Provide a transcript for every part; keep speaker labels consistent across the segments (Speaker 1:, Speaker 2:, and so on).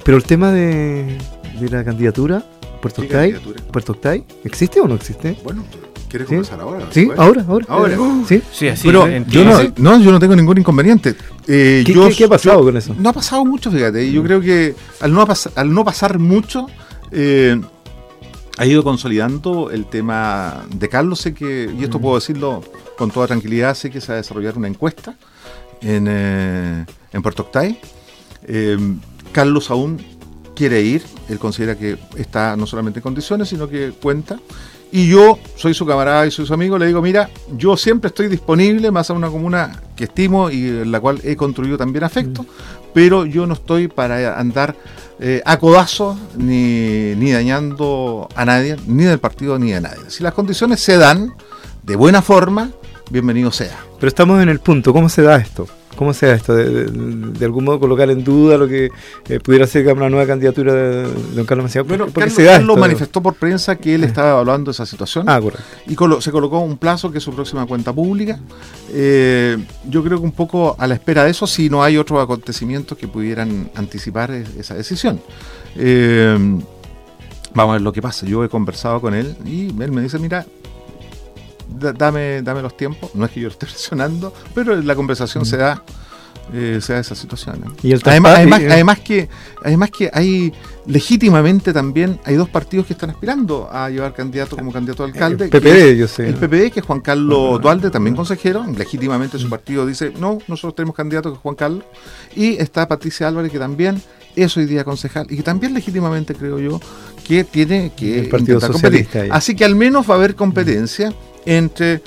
Speaker 1: Pero el tema de la candidatura, Puerto Octay, ¿existe o no existe?
Speaker 2: Bueno, ¿quieres conversar ahora?
Speaker 1: Sí, ahora.
Speaker 3: Sí, así.
Speaker 2: Pero yo no tengo ningún inconveniente.
Speaker 1: ¿Qué ha pasado con eso?
Speaker 2: No ha pasado mucho, fíjate. Yo creo que al no pasar mucho, ha ido consolidando el tema de Carlos. Sé que, y esto puedo decirlo con toda tranquilidad, sé que se va a desarrollar una encuesta en Puerto Octay. Carlos aún quiere ir, él considera que está no solamente en condiciones, sino que cuenta. Y yo soy su camarada y soy su amigo, le digo, mira, yo siempre estoy disponible, más a una comuna que estimo y en la cual he construido también afecto, pero yo no estoy para andar a codazos ni dañando a nadie, ni del partido ni de nadie. Si las condiciones se dan de buena forma, bienvenido sea.
Speaker 1: Pero estamos en el punto, ¿cómo se da esto? ¿Cómo se da esto? De algún modo colocar en duda lo que pudiera ser una nueva candidatura de don Carlos Mancilla.
Speaker 2: Bueno, Carlos manifestó por prensa que él estaba evaluando esa situación.
Speaker 1: Correcto.
Speaker 2: Y se colocó un plazo que es su próxima cuenta pública. Yo creo que un poco a la espera de eso, si no hay otros acontecimientos que pudieran anticipar esa decisión. Vamos a ver lo que pasa. Yo he conversado con él y él me dice, mira, dame los tiempos. No es que yo lo esté presionando, pero la conversación se da esa situación, ¿no?
Speaker 1: Y
Speaker 2: además que hay legítimamente también hay dos partidos que están aspirando a llevar como candidato a alcalde.
Speaker 1: El PPD, yo sé.
Speaker 2: El PPD, que es Juan Carlos Dualde, también consejero. Legítimamente su partido dice, no, nosotros tenemos candidato que es Juan Carlos. Y está Patricia Álvarez, que también es hoy día concejal y que también legítimamente creo yo que tiene que
Speaker 1: el Partido Socialista.
Speaker 2: Así que al menos va a haber competencia entre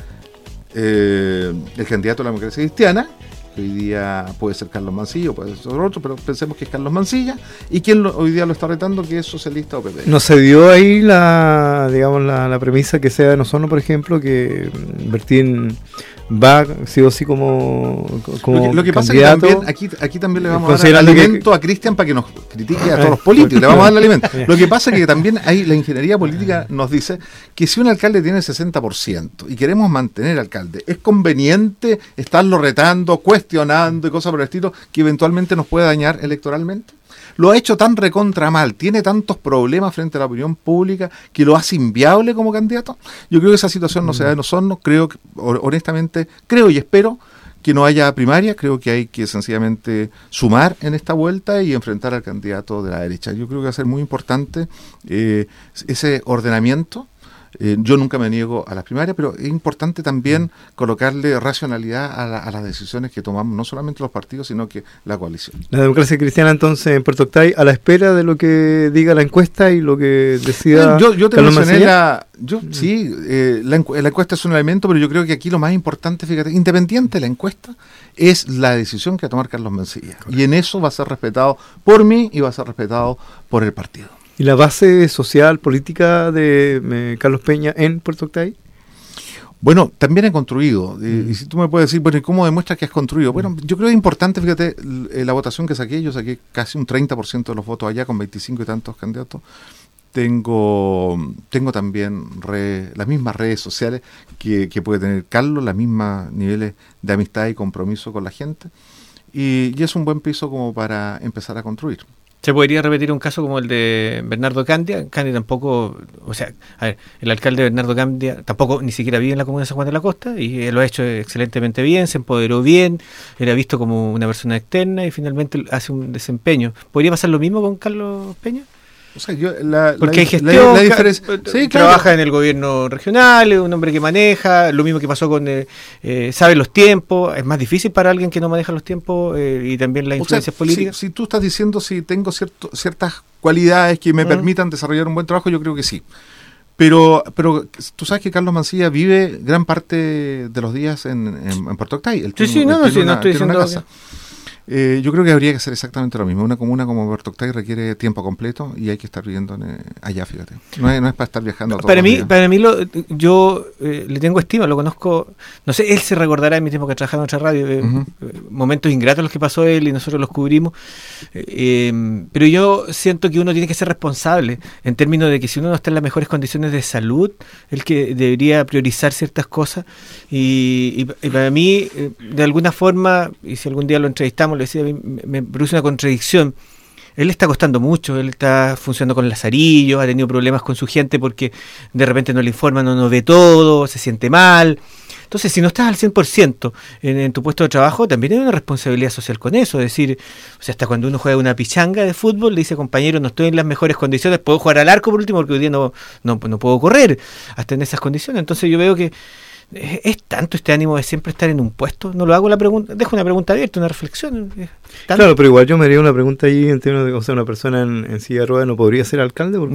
Speaker 2: el candidato a la democracia cristiana, que hoy día puede ser Carlos Mancilla o puede ser otro, pero pensemos que es Carlos Mancilla, y quien hoy día lo está retando, que es socialista o PP.
Speaker 1: ¿No se dio ahí la premisa que sea de Osorno, por ejemplo, que Bertín va sí o sí como
Speaker 2: lo que pasa
Speaker 1: candidato?
Speaker 2: Es que también, aquí también le vamos a dar alimento a Cristian para que nos critique a todos los políticos, le vamos a dar el alimento. Lo que pasa es que también la ingeniería política nos dice que si un alcalde tiene 60% y queremos mantener alcalde, es conveniente estarlo retando, cuestionando y cosas por el estilo que eventualmente nos puede dañar electoralmente. Lo ha hecho tan recontra mal, tiene tantos problemas frente a la opinión pública que lo hace inviable como candidato. Yo creo que esa situación no se da en Osorno, honestamente, creo y espero que no haya primaria, creo que hay que sencillamente sumar en esta vuelta y enfrentar al candidato de la derecha. Yo creo que va a ser muy importante ese ordenamiento. Yo nunca me niego a las primarias, pero es importante también colocarle racionalidad a las decisiones que tomamos, no solamente los partidos, sino que la coalición.
Speaker 1: La democracia cristiana, entonces, en Puerto Octay, a la espera de lo que diga la encuesta y lo que decida
Speaker 2: yo te
Speaker 1: Carlos
Speaker 2: mencioné
Speaker 1: Mancilla.
Speaker 2: La encuesta es un elemento, pero yo creo que aquí lo más importante, fíjate, independiente de la encuesta, es la decisión que va a tomar Carlos Mancilla. Correcto. Y en eso va a ser respetado por mí y va a ser respetado por el partido.
Speaker 1: ¿Y la base social, política de Carlos Peña en Puerto Octay?
Speaker 2: Bueno, también he construido. Y si tú me puedes decir, bueno, ¿y cómo demuestras que has construido? Bueno, yo creo que es importante, fíjate, la votación que saqué. Yo saqué casi un 30% de los votos allá con 25 y tantos candidatos. Tengo también las mismas redes sociales que puede tener Carlos, los mismos niveles de amistad y compromiso con la gente. Y es un buen piso como para empezar a construir.
Speaker 3: ¿Se podría repetir un caso como el de Bernardo Candia? Candia tampoco, o sea, a ver, el alcalde Bernardo Candia tampoco ni siquiera vive en la comuna de San Juan de la Costa y él lo ha hecho excelentemente bien, se empoderó bien, era visto como una persona externa y finalmente hace un desempeño. ¿Podría pasar lo mismo con Carlos Peña?
Speaker 2: O sea,
Speaker 3: porque hay gestión,
Speaker 2: sí,
Speaker 3: trabaja en el gobierno regional, es un hombre que maneja, lo mismo que pasó con sabe los tiempos, es más difícil para alguien que no maneja los tiempos y también las influencias políticas.
Speaker 2: Si tú estás diciendo si tengo ciertas cualidades que me permitan desarrollar un buen trabajo, yo creo que sí. Pero tú sabes que Carlos Mancilla vive gran parte de los días en Puerto Octay.
Speaker 3: No estoy diciendo
Speaker 2: casa. Yo creo que habría que hacer exactamente lo mismo. Una comuna como Puerto Octay requiere tiempo completo y hay que estar viviendo allá, fíjate. No es para estar viajando todos los días.
Speaker 3: Para mí yo le tengo estima, lo conozco. No sé, él se recordará en mi tiempo que trabajaba en otra radio, momentos ingratos los que pasó él y nosotros los cubrimos. Pero yo siento que uno tiene que ser responsable en términos de que si uno no está en las mejores condiciones de salud, el que debería priorizar ciertas cosas. Y para mí, de alguna forma, y si algún día lo entrevistamos, le decía, me produce una contradicción él le está costando mucho, él está funcionando con Lazarillo, ha tenido problemas con su gente porque de repente no le informan, no ve todo, se siente mal. Entonces, si no estás al 100% en tu puesto de trabajo, también hay una responsabilidad social con eso. Es decir, o sea, hasta cuando uno juega una pichanga de fútbol, le dice, compañero, no estoy en las mejores condiciones, puedo jugar al arco por último, porque hoy día no puedo correr hasta en esas condiciones. Entonces yo veo que es tanto este ánimo de siempre estar en un puesto. No lo hago la pregunta, dejo una pregunta abierta, una reflexión.
Speaker 1: Claro, pero igual yo me haría una pregunta ahí en términos de, o sea, una persona en silla de ruedas no podría ser alcalde porque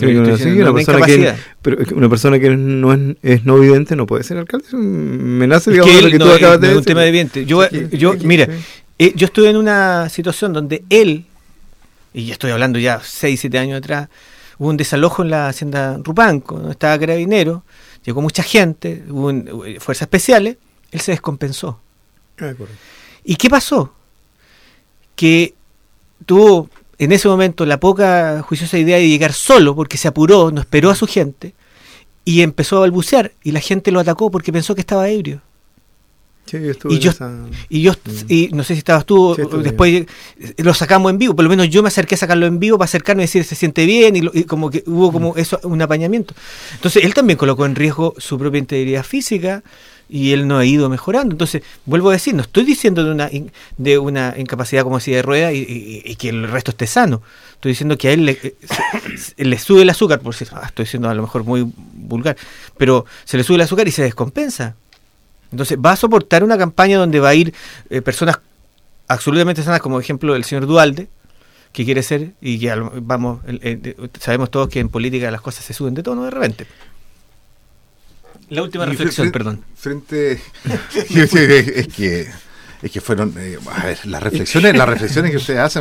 Speaker 1: una persona que no es no vidente no puede ser alcalde. Me nace, digamos,
Speaker 3: que
Speaker 1: lo que tú acabas de decir.
Speaker 3: Es un tema de vidente. Yo estuve en una situación donde él, y ya estoy hablando ya 6-7 años atrás, hubo un desalojo en la hacienda Rupanco, donde estaba Carabinero. Llegó mucha gente, hubo fuerzas especiales, él se descompensó. ¿Y qué pasó? Que tuvo en ese momento la poca juiciosa idea de llegar solo, porque se apuró, no esperó a su gente, y empezó a balbucear, y la gente lo atacó porque pensó que estaba ebrio.
Speaker 1: Sí, y
Speaker 3: no sé si estabas tú,
Speaker 1: sí,
Speaker 3: después lo sacamos en vivo, por lo menos yo me acerqué a sacarlo en vivo para acercarme y decir se siente bien, y como que hubo como eso, un apañamiento. Entonces él también colocó en riesgo su propia integridad física y él no ha ido mejorando. Entonces, vuelvo a decir, no estoy diciendo de una incapacidad como silla de ruedas y que el resto esté sano. Estoy diciendo que a él le sube el azúcar, por si estoy diciendo a lo mejor muy vulgar, pero se le sube el azúcar y se descompensa. Entonces va a soportar una campaña donde va a ir personas absolutamente sanas, como ejemplo el señor Duhalde, que quiere ser, y que sabemos todos que en política las cosas se suben de tono de repente. La última reflexión, perdón.
Speaker 2: Es que fueron, a ver, las reflexiones que ustedes hacen,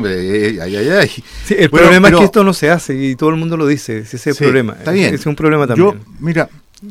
Speaker 1: Sí, el problema es que esto no se hace y todo el mundo lo dice, ese es el problema.
Speaker 2: Está bien.
Speaker 1: Ese es un problema también.
Speaker 2: Mira,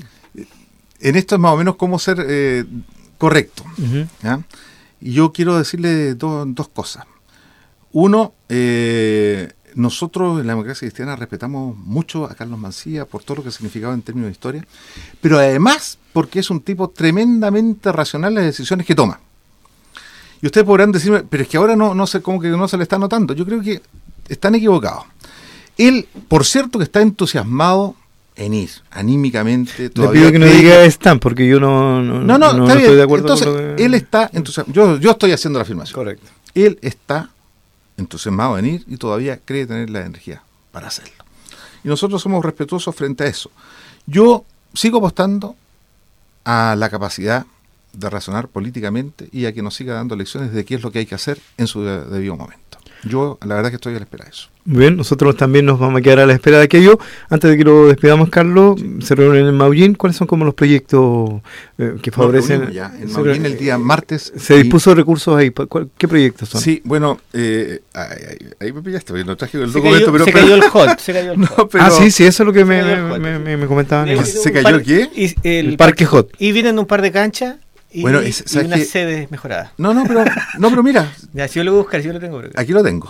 Speaker 2: en esto es más o menos cómo ser correcto.
Speaker 1: Uh-huh.
Speaker 2: ¿Ya? Y yo quiero decirle dos cosas. Uno, nosotros en la democracia cristiana respetamos mucho a Carlos Mancilla por todo lo que significaba en términos de historia, pero además porque es un tipo tremendamente racional en las decisiones que toma. Y ustedes podrán decirme, pero es que ahora no sé, como que no se le está notando. Yo creo que están equivocados. Él, por cierto, que está entusiasmado en ir, anímicamente.
Speaker 1: Le pido que no diga están, porque yo no estoy de acuerdo.
Speaker 2: Entonces,
Speaker 1: con lo que...
Speaker 2: él está entusiasmado. Yo estoy haciendo la afirmación.
Speaker 1: Correcto.
Speaker 2: Él está entusiasmado en ir y todavía cree tener la energía para hacerlo. Y nosotros somos respetuosos frente a eso. Yo sigo apostando a la capacidad de razonar políticamente y a que nos siga dando lecciones de qué es lo que hay que hacer en su debido momento. Yo, la verdad, que estoy a la espera de eso.
Speaker 1: Muy bien, nosotros también nos vamos a quedar a la espera de aquello. Antes de que lo despidamos, Carlos, se reúnen en Maullín. ¿Cuáles son como los proyectos que favorecen?
Speaker 2: En Maullín el día martes.
Speaker 1: ¿Se dispuso recursos ahí? ¿Qué proyectos son?
Speaker 2: Sí, bueno, ahí me pillaste, porque no traje el documento.
Speaker 3: Se cayó el hot.
Speaker 1: Sí, eso es lo que me comentaban.
Speaker 2: ¿Se cayó el qué?
Speaker 1: El Parque Hot.
Speaker 3: Y vienen un par de canchas. Y una sede mejorada.
Speaker 2: No, pero mira.
Speaker 3: Ya, si yo lo voy a buscar, si yo lo tengo.
Speaker 2: Aquí lo tengo.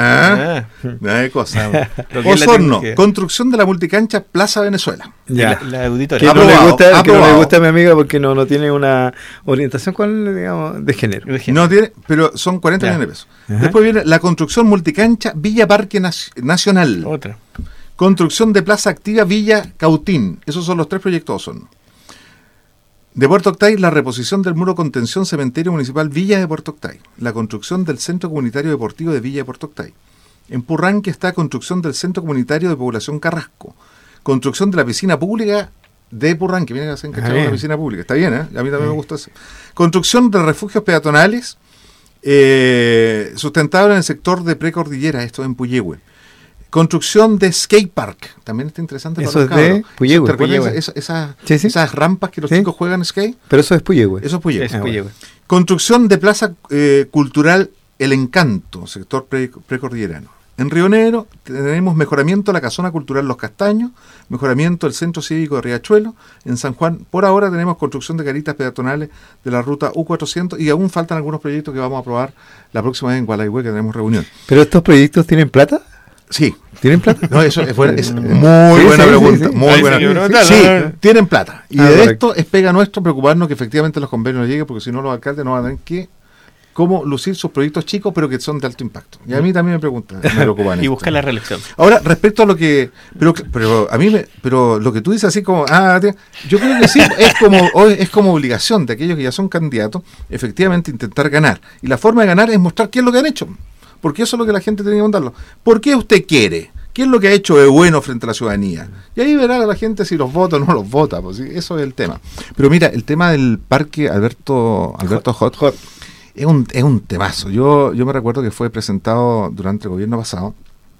Speaker 2: Hay cosa. Osorno, construcción de la multicancha Plaza Venezuela.
Speaker 3: Ya. La auditoria.
Speaker 1: Que no le gusta a mi amiga porque no tiene una orientación digamos, de género.
Speaker 2: No tiene, pero son 40 millones de pesos. Ajá. Después viene la construcción multicancha Villa Parque Nacional.
Speaker 3: Otra.
Speaker 2: Construcción de Plaza Activa Villa Cautín. Esos son los 3 proyectos de Osorno. De Puerto Octay, la reposición del muro contención cementerio municipal Villa de Puerto Octay. La construcción del centro comunitario deportivo de Villa de Puerto Octay. En Purranque está construcción del centro comunitario de población Carrasco. Construcción de la piscina pública de Purranque. Vienen a hacer una piscina pública. Está bien, ¿eh? A mí también me gusta eso. Construcción de refugios peatonales sustentable en el sector de precordillera, esto en Puyehue. Construcción de skate park, también está interesante.
Speaker 1: Eso es de Puyehue.
Speaker 2: ¿Te recuerdas esas rampas que los chicos juegan skate?
Speaker 1: Pero eso es Puyehue.
Speaker 2: Eso es Puyehue. Construcción de plaza cultural El Encanto, sector precordillerano. En Río Negro tenemos mejoramiento de la casona cultural Los Castaños, mejoramiento del centro cívico de Riachuelo. En San Juan, por ahora, tenemos construcción de caritas peatonales de la ruta U400 y aún faltan algunos proyectos que vamos a aprobar la próxima vez en Gualaihue, que tenemos reunión.
Speaker 1: ¿Pero estos proyectos tienen plata?
Speaker 2: Sí.
Speaker 1: ¿Tienen plata?
Speaker 2: No, eso es muy buena pregunta. Muy buena. Sí, tienen plata. Y de esto es pega nuestro preocuparnos que efectivamente los convenios no lleguen, porque si no los alcaldes no van a tener que cómo lucir sus proyectos chicos, pero que son de alto impacto. Y a mí también me preocupan.
Speaker 3: Y buscar la reelección.
Speaker 2: Ahora, respecto a lo que... Pero lo que tú dices así como... yo creo que sí, es como obligación de aquellos que ya son candidatos, efectivamente intentar ganar. Y la forma de ganar es mostrar qué es lo que han hecho. Porque eso es lo que la gente tiene que contarlo. ¿Por qué usted quiere? ¿Qué es lo que ha hecho de bueno frente a la ciudadanía? Y ahí verá la gente si los vota o no los vota. Pues, ¿sí? Eso es el tema. Pero mira, el tema del parque Alberto Hot es un temazo. Yo me recuerdo que fue presentado durante el gobierno pasado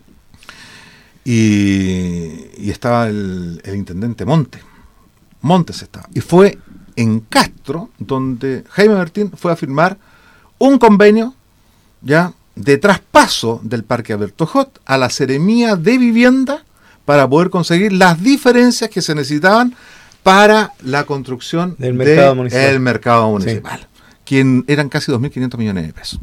Speaker 2: y estaba el intendente Montes estaba. Y fue en Castro donde Jaime Martín fue a firmar un convenio ya de traspaso del parque Alberto Hot a la Seremía de Vivienda para poder conseguir las diferencias que se necesitaban para la construcción
Speaker 1: del mercado
Speaker 2: municipal. Sí. Que eran casi 2.500 millones de pesos.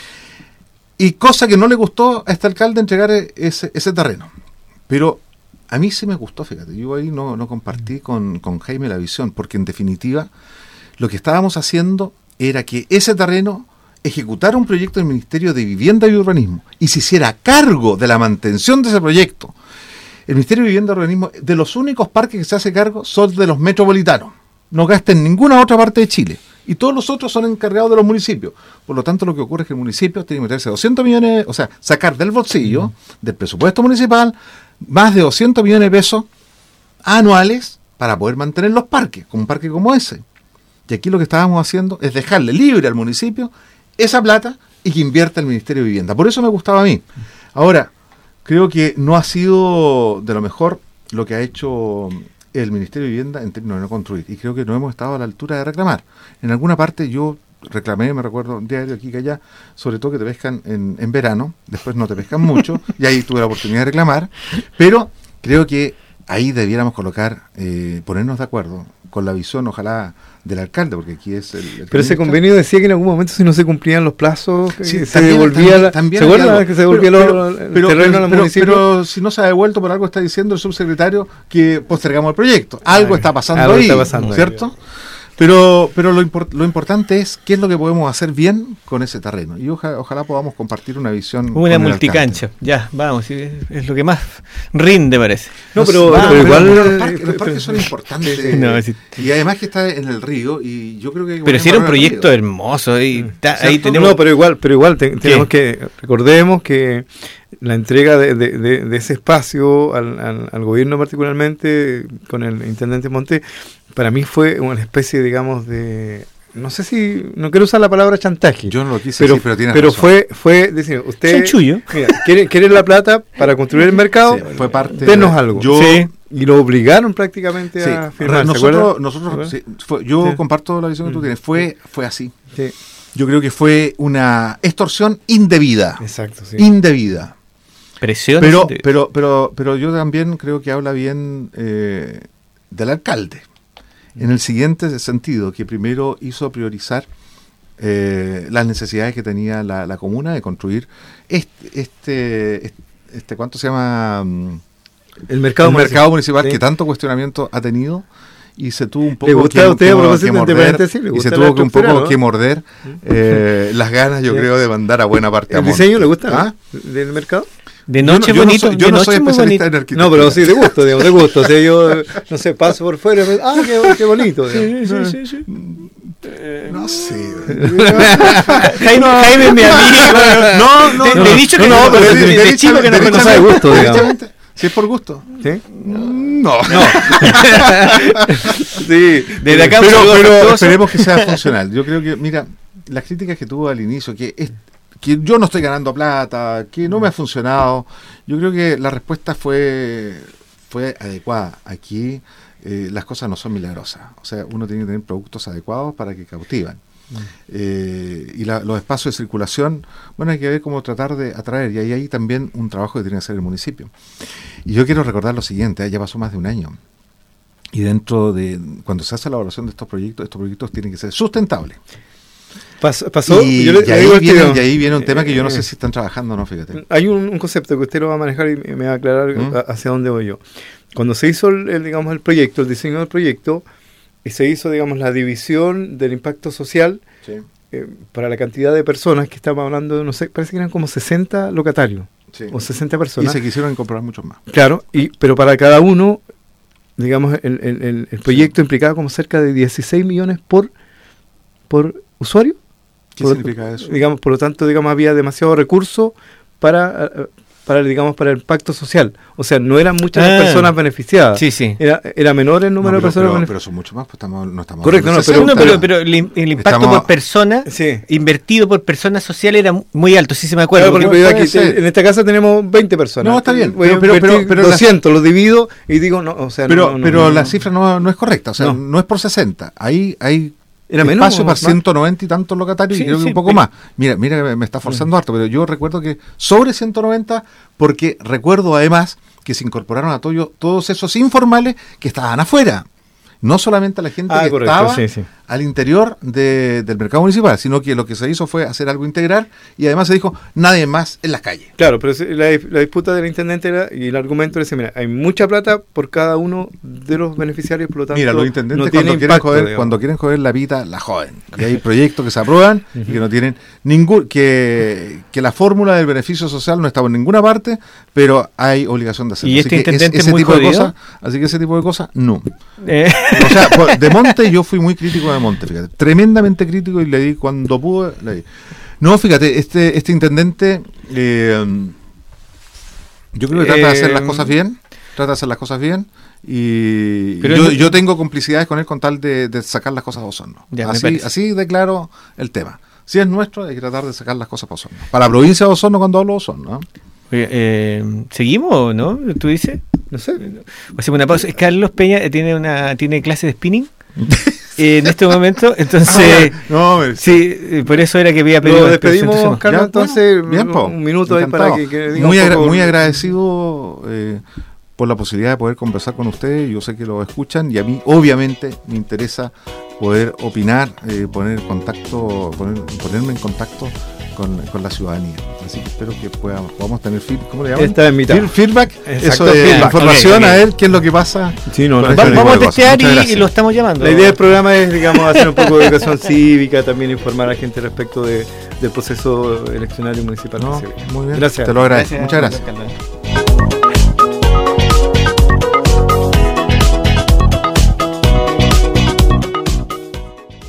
Speaker 2: Y cosa que no le gustó a este alcalde entregar ese terreno. Pero a mí sí me gustó, fíjate, yo ahí no compartí con Jaime la visión, porque en definitiva lo que estábamos haciendo era que ese terreno ejecutara un proyecto del Ministerio de Vivienda y Urbanismo y se hiciera cargo de la mantención de ese proyecto. El Ministerio de Vivienda y Urbanismo, de los únicos parques que se hace cargo, son de los metropolitanos. No gasta en ninguna otra parte de Chile. Y todos los otros son encargados de los municipios. Por lo tanto, lo que ocurre es que el municipio tiene que meterse 200 millones, o sea, sacar del bolsillo, del presupuesto municipal, más de 200 millones de pesos anuales para poder mantener los parques, como un parque como ese. Y aquí lo que estábamos haciendo es dejarle libre al municipio esa plata y que invierta el Ministerio de Vivienda. Por eso me gustaba a mí. Ahora, creo que no ha sido de lo mejor lo que ha hecho el Ministerio de Vivienda en términos de no construir. Y creo que no hemos estado a la altura de reclamar. En alguna parte yo reclamé, me recuerdo, un diario aquí que allá, sobre todo que te pescan en verano, después no te pescan mucho, y ahí tuve la oportunidad de reclamar, pero creo que ahí debiéramos colocar, ponernos de acuerdo con la visión, ojalá, del alcalde, porque aquí es el
Speaker 1: pero ese convenio decía que en algún momento si no se cumplían los plazos,
Speaker 2: sí,
Speaker 1: se devolvía
Speaker 2: también
Speaker 1: ¿se acuerdan que se devolvía el terreno a los municipios?
Speaker 2: Pero si no se ha devuelto, por algo está diciendo el subsecretario que postergamos el proyecto. Algo está pasando
Speaker 1: algo
Speaker 2: ahí,
Speaker 1: está pasando
Speaker 2: ¿cierto?
Speaker 1: Ahí.
Speaker 2: Pero lo importante es qué es lo que podemos hacer bien con ese terreno. Y ojalá podamos compartir una visión.
Speaker 3: Una multicancha, ya, vamos, es lo que más rinde, parece.
Speaker 2: No, pero igual los parques son importantes. No, y además que está en el río, y yo creo que...
Speaker 3: Pero si era un proyecto hermoso, ahí tenemos...
Speaker 1: No, pero igual tenemos que... Recordemos que la entrega de ese espacio al gobierno particularmente, con el intendente Montes, para mí fue una especie, digamos, de... No sé si... No quiero usar la palabra chantaje.
Speaker 2: Yo no lo quise decir, pero tienes
Speaker 1: razón.
Speaker 2: Pero
Speaker 1: fue decir, usted...
Speaker 3: Chanchullo.
Speaker 1: Mira, ¿quiere la plata para construir el mercado?
Speaker 2: Sí, fue parte
Speaker 1: denos algo. Y lo obligaron prácticamente a firmar.
Speaker 2: Yo comparto la visión que tú tienes. Fue así.
Speaker 1: Sí.
Speaker 2: Yo creo que fue una extorsión indebida.
Speaker 1: Exacto, sí.
Speaker 2: Indebida.
Speaker 3: Presión.
Speaker 2: Pero yo también creo que habla bien del alcalde. En el siguiente sentido, que primero hizo priorizar las necesidades que tenía la comuna de construir ¿cuánto se llama?
Speaker 1: El mercado
Speaker 2: municipal, que tanto cuestionamiento ha tenido, y se tuvo un poco que morder las ganas, yo creo, de mandar a buena parte
Speaker 1: a Monte. ¿El diseño le gusta del mercado?
Speaker 3: De noche bonito.
Speaker 2: Yo no soy especialista en arquitectura.
Speaker 1: No, pero sí, de gusto, digamos, de gusto. O sea, yo, no sé, paso por fuera y qué bonito.
Speaker 3: Sí.
Speaker 2: No sé.
Speaker 3: Jaime es mi amigo.
Speaker 2: No.
Speaker 3: Le he dicho que no, pero de chico que no conoce
Speaker 1: de gusto, digamos.
Speaker 2: Si es por gusto.
Speaker 1: ¿Sí?
Speaker 2: No.
Speaker 1: Sí.
Speaker 2: Desde acá pero esperemos que sea funcional. Yo creo que, mira, las críticas que tuvo al inicio, que yo no estoy ganando plata, que no me ha funcionado, yo creo que la respuesta fue adecuada. Aquí las cosas no son milagrosas. O sea, uno tiene que tener productos adecuados para que cautivan. Y los espacios de circulación, bueno, hay que ver cómo tratar de atraer, y ahí también un trabajo que tiene que hacer el municipio. Y yo quiero recordar lo siguiente, ya pasó más de un año, y dentro de, cuando se hace la evaluación de estos proyectos tienen que ser sustentables.
Speaker 1: Pasó,
Speaker 2: y ahí viene un tema que yo no sé si están trabajando o no, fíjate.
Speaker 1: Hay un concepto que usted lo va a manejar y me va a aclarar hacia dónde voy yo. Cuando se hizo el diseño del proyecto, y se hizo, digamos, la división del impacto social,
Speaker 2: sí,
Speaker 1: para la cantidad de personas que estamos hablando, no sé, parece que eran como 60 locatarios, sí, o 60 personas.
Speaker 2: Y se quisieron incorporar muchos más.
Speaker 1: Claro, pero para cada uno, digamos, el proyecto implicaba como cerca de 16 millones por usuario.
Speaker 2: ¿Qué significa eso?
Speaker 1: Digamos, por lo tanto, digamos, había demasiado recurso para el impacto social. O sea, no eran muchas las personas beneficiadas.
Speaker 3: Sí, sí.
Speaker 1: Era menor el número de personas beneficiadas.
Speaker 2: Pero son mucho más, pues no estamos...
Speaker 1: Correcto,
Speaker 3: pero el impacto por persona, invertido por persona social era muy alto, sí se me acuerdo.
Speaker 1: Claro, porque aquí, en esta casa tenemos 20 personas.
Speaker 2: No, está bien.
Speaker 1: Pero 200, lo divido y digo, no, o sea...
Speaker 2: Pero la cifra no es correcta, o sea, no es por 60. Ahí hay... Era
Speaker 1: menos,
Speaker 2: espacio para 190 y tantos locatarios, y creo que un poco más. Mira, me está forzando harto, pero yo recuerdo que sobre 190, porque recuerdo además que se incorporaron a todos esos informales que estaban afuera. No solamente a la gente que estaba al interior del mercado municipal, sino que lo que se hizo fue hacer algo integral, y además se dijo, nadie más en las calles.
Speaker 1: Claro, pero la disputa del intendente era, y el argumento era, mira, hay mucha plata por cada uno de los beneficiarios, por lo tanto,
Speaker 2: mira, los intendentes
Speaker 1: no
Speaker 2: cuando quieren joder la pita, la joden. Y hay proyectos que se aprueban y que no tienen que la fórmula del beneficio social no estaba en ninguna parte, pero hay obligación de hacerlo.
Speaker 3: Y este intendente es muy jodido.
Speaker 2: Así que ese tipo de cosas, no. O sea, de Monte yo fui muy crítico de Monte, fíjate, tremendamente crítico, y le di cuando pude, le di. No, fíjate, este intendente yo creo que trata de hacer las cosas bien, y yo tengo complicidades con él con tal de sacar las cosas a Osorno. Así declaro el tema. Si es nuestro, hay que tratar de sacar las cosas para Osorno. Para la provincia de Osorno, cuando hablo de Osorno, ¿no?
Speaker 3: ¿Seguimos o no? ¿Tú dices?
Speaker 1: No sé.
Speaker 3: Hacemos una pausa. Carlos Peña tiene clase de spinning en este momento, entonces sí, por eso era que había pedido.
Speaker 1: Lo despedimos, Carlos, entonces
Speaker 2: bien,
Speaker 1: un minuto ahí para que diga
Speaker 2: muy agradecido por la posibilidad de poder conversar con ustedes. Yo sé que lo escuchan, y a mí obviamente me interesa poder opinar, ponerme en contacto con la ciudadanía. Así que espero que podamos tener ¿cómo le llaman? Feedback. Eso de información, a ver qué es lo que pasa.
Speaker 3: Sí, vamos a testear y lo estamos llamando.
Speaker 1: La idea del programa es, digamos, hacer un poco de educación cívica, también informar a la gente respecto del proceso eleccionario municipal.
Speaker 2: Muy bien, gracias. Te lo agradezco. Muchas gracias.